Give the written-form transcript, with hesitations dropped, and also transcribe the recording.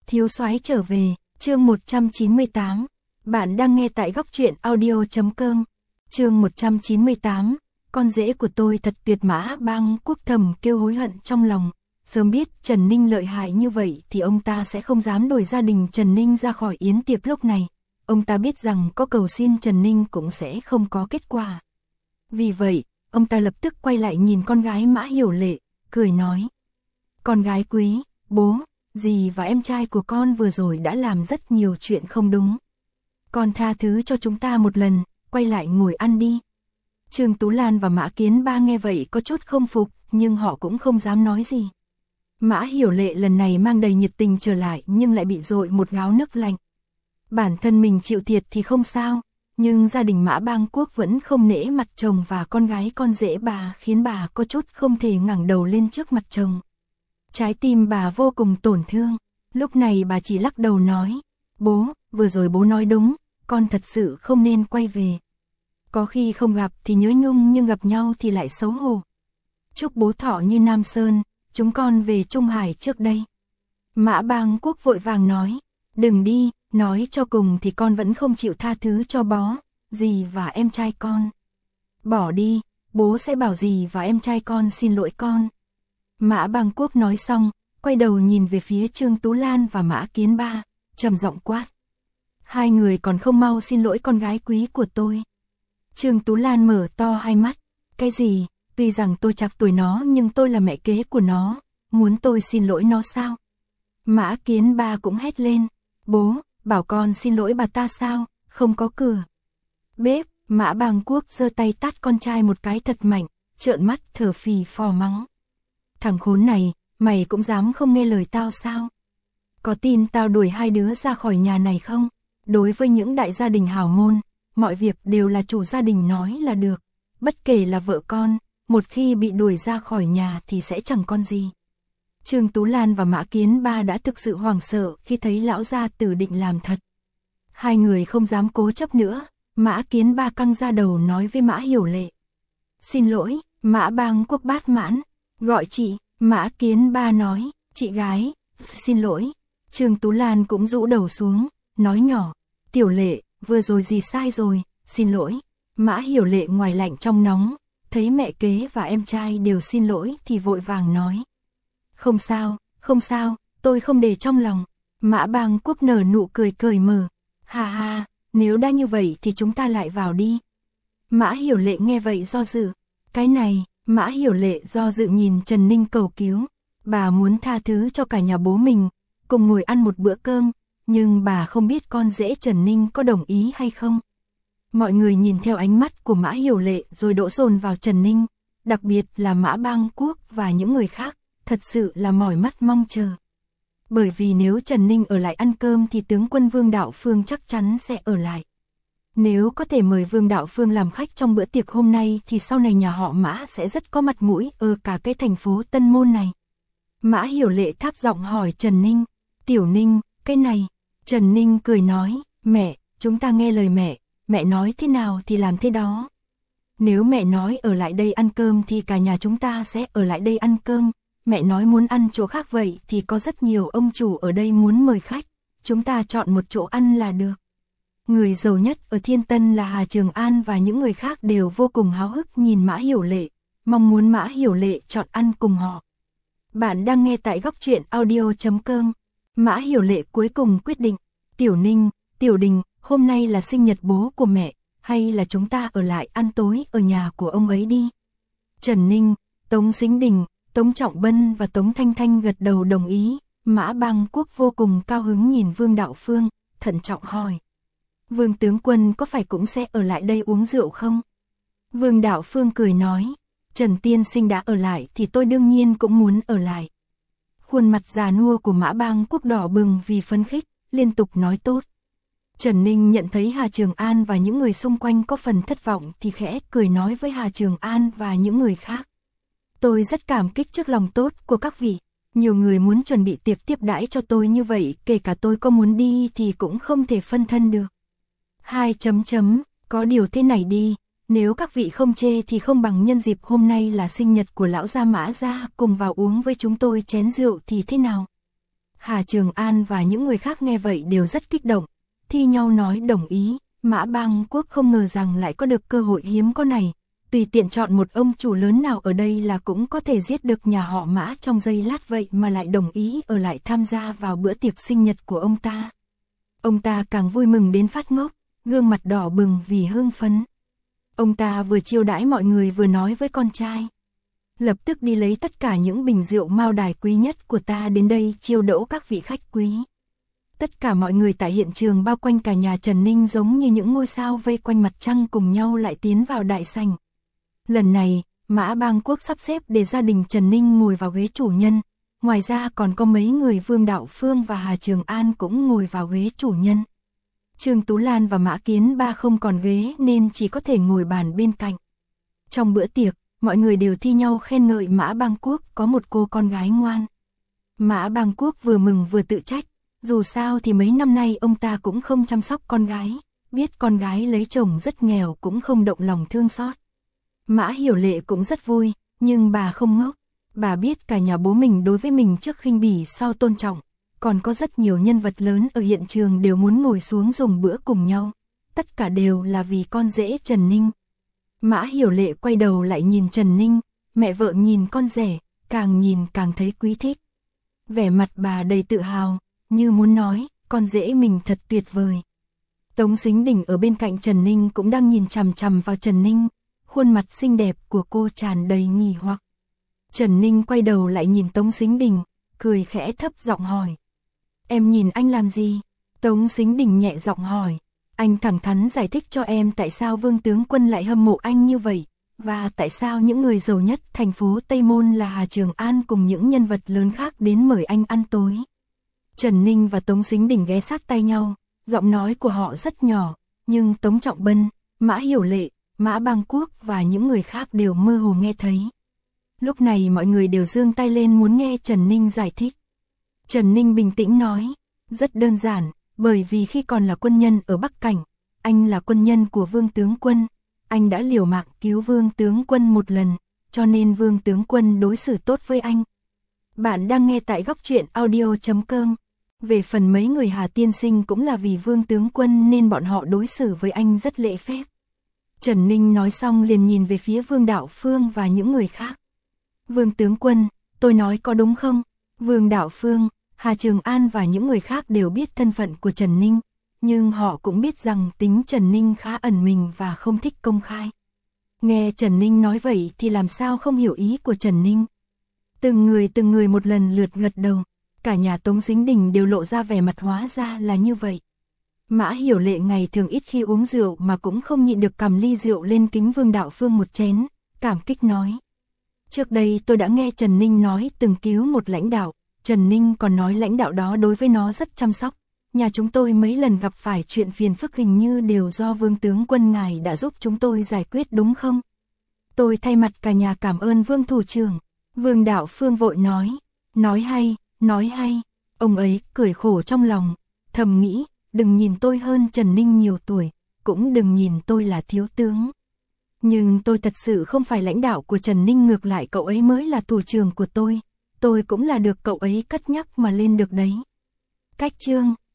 Thiếu soái trở về, chương 198. Bạn đang nghe tại góc truyện audio.com. Chương 198. Con rể của tôi thật tuyệt. Mã Bang Quốc thầm kêu hối hận trong lòng. Sớm biết Trần Ninh lợi hại như vậy thì ông ta sẽ không dám đuổi gia đình Trần Ninh ra khỏi yến tiệc lúc này. Ông ta biết rằng có cầu xin Trần Ninh cũng sẽ không có kết quả. Vì vậy, ông ta lập tức quay lại nhìn con gái Mã Hiểu Lệ, cười nói: "Con gái quý, bố, dì và em trai của con vừa rồi đã làm rất nhiều chuyện không đúng. Con tha thứ cho chúng ta một lần, quay lại ngồi ăn đi." Trương Tú Lan và Mã Kiến Ba nghe vậy có chút không phục, nhưng họ cũng không dám nói gì. Mã Hiểu Lệ lần này mang đầy nhiệt tình trở lại nhưng lại bị dội một gáo nước lạnh. Bản thân mình chịu thiệt thì không sao, nhưng gia đình Mã Bang Quốc vẫn không nể mặt chồng và con gái con rể bà, khiến bà có chút không thể ngẩng đầu lên trước mặt chồng. Trái tim bà vô cùng tổn thương, lúc này bà chỉ lắc đầu nói: "Bố, vừa rồi bố nói đúng, con thật sự không nên quay về. Có khi không gặp thì nhớ nhung nhưng gặp nhau thì lại xấu hổ. Chúc bố thọ như Nam Sơn, chúng con về Trung Hải trước đây." Mã Bang Quốc vội vàng nói: "Đừng đi, nói cho cùng thì con vẫn không chịu tha thứ cho bó, dì và em trai con. Bỏ đi, bố sẽ bảo dì và em trai con xin lỗi con." Mã Bang Quốc nói xong, quay đầu nhìn về phía Trương Tú Lan và Mã Kiến Ba, trầm giọng quát: "Hai người còn không mau xin lỗi con gái quý của tôi." Trương Tú Lan mở to hai mắt: "Cái gì? Tuy rằng tôi chạc tuổi nó nhưng tôi là mẹ kế của nó, muốn tôi xin lỗi nó sao?" Mã Kiến Ba cũng hét lên: "Bố, bảo con xin lỗi bà ta sao, không có cửa." Bếp, Mã Bang Quốc giơ tay tát con trai một cái thật mạnh, trợn mắt thở phì phò mắng: "Thằng khốn này, mày cũng dám không nghe lời tao sao? Có tin tao đuổi hai đứa ra khỏi nhà này không? Đối với những đại gia đình hào môn, mọi việc đều là chủ gia đình nói là được. Bất kể là vợ con, một khi bị đuổi ra khỏi nhà thì sẽ chẳng con gì." Trương Tú Lan và Mã Kiến Ba đã thực sự hoảng sợ khi thấy lão gia tử định làm thật. Hai người không dám cố chấp nữa, Mã Kiến Ba căng ra đầu nói với Mã Hiểu Lệ: "Xin lỗi." Mã Bang Quốc bát mãn: "Gọi chị." Mã Kiến Ba nói: "Chị gái, xin lỗi." Trương Tú Lan cũng rũ đầu xuống, nói nhỏ: "Tiểu Lệ, vừa rồi gì sai rồi, xin lỗi." Mã Hiểu Lệ ngoài lạnh trong nóng, thấy mẹ kế và em trai đều xin lỗi thì vội vàng nói: "Không sao, không sao, tôi không để trong lòng." Mã Bang Quốc nở nụ cười cởi mở: "Ha ha, nếu đã như vậy thì chúng ta lại vào đi." Mã Hiểu Lệ nghe vậy do dự: "Cái này." Mã Hiểu Lệ do dự nhìn Trần Ninh cầu cứu. Bà muốn tha thứ cho cả nhà bố mình, cùng ngồi ăn một bữa cơm, nhưng bà không biết con rể Trần Ninh có đồng ý hay không. Mọi người nhìn theo ánh mắt của Mã Hiểu Lệ rồi đổ dồn vào Trần Ninh, đặc biệt là Mã Bang Quốc và những người khác, thật sự là mỏi mắt mong chờ. Bởi vì nếu Trần Ninh ở lại ăn cơm thì tướng quân Vương Đạo Phương chắc chắn sẽ ở lại. Nếu có thể mời Vương Đạo Phương làm khách trong bữa tiệc hôm nay thì sau này nhà họ Mã sẽ rất có mặt mũi ở cả cái thành phố Tân Môn này. Mã Hiểu Lệ thấp giọng hỏi Trần Ninh: "Tiểu Ninh, cái này?" Trần Ninh cười nói: "Mẹ, chúng ta nghe lời mẹ, mẹ nói thế nào thì làm thế đó. Nếu mẹ nói ở lại đây ăn cơm thì cả nhà chúng ta sẽ ở lại đây ăn cơm. Mẹ nói muốn ăn chỗ khác vậy thì có rất nhiều ông chủ ở đây muốn mời khách, chúng ta chọn một chỗ ăn là được." Người giàu nhất ở Thiên Tân là Hà Trường An và những người khác đều vô cùng háo hức nhìn Mã Hiểu Lệ, mong muốn Mã Hiểu Lệ chọn ăn cùng họ. Bạn đang nghe tại góc truyện audio.com. Mã Hiểu Lệ cuối cùng quyết định: "Tiểu Ninh, Tiểu Đình, hôm nay là sinh nhật bố của mẹ, hay là chúng ta ở lại ăn tối ở nhà của ông ấy đi?" Trần Ninh, Tống Sính Đình, Tống Trọng Bân và Tống Thanh Thanh gật đầu đồng ý. Mã Bang Quốc vô cùng cao hứng nhìn Vương Đạo Phương, thận trọng hỏi: "Vương tướng quân có phải cũng sẽ ở lại đây uống rượu không?" Vương Đạo Phương cười nói: "Trần tiên sinh đã ở lại thì tôi đương nhiên cũng muốn ở lại." Khuôn mặt già nua của Mã Bang Quốc đỏ bừng vì phấn khích, liên tục nói tốt. Trần Ninh nhận thấy Hà Trường An và những người xung quanh có phần thất vọng thì khẽ cười nói với Hà Trường An và những người khác: "Tôi rất cảm kích trước lòng tốt của các vị. Nhiều người muốn chuẩn bị tiệc tiếp đãi cho tôi như vậy, kể cả tôi có muốn đi thì cũng không thể phân thân được. Có điều thế này đi, nếu các vị không chê thì không bằng nhân dịp hôm nay là sinh nhật của lão gia Mã gia cùng vào uống với chúng tôi chén rượu thì thế nào?" Hà Trường An và những người khác nghe vậy đều rất kích động, thi nhau nói đồng ý. Mã Bang Quốc không ngờ rằng lại có được cơ hội hiếm có này, tùy tiện chọn một ông chủ lớn nào ở đây là cũng có thể giết được nhà họ Mã trong giây lát, vậy mà lại đồng ý ở lại tham gia vào bữa tiệc sinh nhật của ông ta. Ông ta càng vui mừng đến phát ngốc, gương mặt đỏ bừng vì hưng phấn. Ông ta vừa chiêu đãi mọi người vừa nói với con trai: lập tức đi lấy tất cả những bình rượu mao đài quý nhất của ta đến đây chiêu đãi các vị khách quý. Tất cả mọi người tại hiện trường bao quanh cả nhà Trần Ninh giống như những ngôi sao vây quanh mặt trăng cùng nhau lại tiến vào đại sảnh. Lần này, Mã Bang Quốc sắp xếp để gia đình Trần Ninh ngồi vào ghế chủ nhân, ngoài ra còn có mấy người Vương Đạo Phương và Hà Trường An cũng ngồi vào ghế chủ nhân. Trương Tú Lan và Mã Kiến Ba không còn ghế nên chỉ có thể ngồi bàn bên cạnh. Trong bữa tiệc, mọi người đều thi nhau khen ngợi Mã Bang Quốc có một cô con gái ngoan. Mã Bang Quốc vừa mừng vừa tự trách, dù sao thì mấy năm nay ông ta cũng không chăm sóc con gái, biết con gái lấy chồng rất nghèo cũng không động lòng thương xót. Mã Hiểu Lệ cũng rất vui, nhưng bà không ngốc, bà biết cả nhà bố mình đối với mình trước khinh bỉ sau tôn trọng, còn có rất nhiều nhân vật lớn ở hiện trường đều muốn ngồi xuống dùng bữa cùng nhau, tất cả đều là vì con rể Trần Ninh. Mã Hiểu Lệ quay đầu lại nhìn Trần Ninh, mẹ vợ nhìn con rể, càng nhìn càng thấy quý thích. Vẻ mặt bà đầy tự hào, như muốn nói, con rể mình thật tuyệt vời. Tống Sính Đình ở bên cạnh Trần Ninh cũng đang nhìn chằm chằm vào Trần Ninh, khuôn mặt xinh đẹp của cô tràn đầy nghi hoặc. Trần Ninh quay đầu lại nhìn Tống Sính Đình, cười khẽ thấp giọng hỏi: em nhìn anh làm gì? Tống Sính Đình nhẹ giọng hỏi: anh thẳng thắn giải thích cho em tại sao Vương tướng quân lại hâm mộ anh như vậy, và tại sao những người giàu nhất thành phố Tây Môn là Hà Trường An cùng những nhân vật lớn khác đến mời anh ăn tối. Trần Ninh và Tống Sính Đình ghé sát tay nhau, giọng nói của họ rất nhỏ, nhưng Tống Trọng Bân, Mã Hiểu Lệ, Mã Bang Quốc và những người khác đều mơ hồ nghe thấy. Lúc này mọi người đều giương tay lên muốn nghe Trần Ninh giải thích. Trần Ninh bình tĩnh nói: rất đơn giản, bởi vì khi còn là quân nhân ở Bắc Cảnh, anh là quân nhân của Vương tướng quân, anh đã liều mạng cứu Vương tướng quân một lần, cho nên Vương tướng quân đối xử tốt với anh. Bạn đang nghe tại Góc Truyện Audio.com. Về phần mấy người Hà tiên sinh cũng là vì Vương tướng quân nên bọn họ đối xử với anh rất lễ phép. Trần Ninh nói xong liền nhìn về phía Vương Đạo Phương và những người khác. Vương tướng quân, tôi nói có đúng không? Vương Đạo Phương, Hà Trường An và những người khác đều biết thân phận của Trần Ninh, nhưng họ cũng biết rằng tính Trần Ninh khá ẩn mình và không thích công khai. Nghe Trần Ninh nói vậy thì làm sao không hiểu ý của Trần Ninh. Từng người một lần lượt gật đầu, cả nhà Tống Sính Đình đều lộ ra vẻ mặt hóa ra là như vậy. Mã Hiểu Lệ ngày thường ít khi uống rượu mà cũng không nhịn được cầm ly rượu lên kính Vương Đạo Phương một chén, cảm kích nói: trước đây tôi đã nghe Trần Ninh nói từng cứu một lãnh đạo, Trần Ninh còn nói lãnh đạo đó đối với nó rất chăm sóc. Nhà chúng tôi mấy lần gặp phải chuyện phiền phức hình như đều do Vương tướng quân ngài đã giúp chúng tôi giải quyết đúng không? Tôi thay mặt cả nhà cảm ơn Vương thủ trưởng. Vương Đạo Phương vội nói hay, ông ấy cười khổ trong lòng, thầm nghĩ, đừng nhìn tôi hơn Trần Ninh nhiều tuổi, cũng đừng nhìn tôi là thiếu tướng. Nhưng tôi thật sự không phải lãnh đạo của Trần Ninh, ngược lại cậu ấy mới là thủ trưởng của tôi cũng là được cậu ấy cất nhắc mà lên được đấy. Cách chương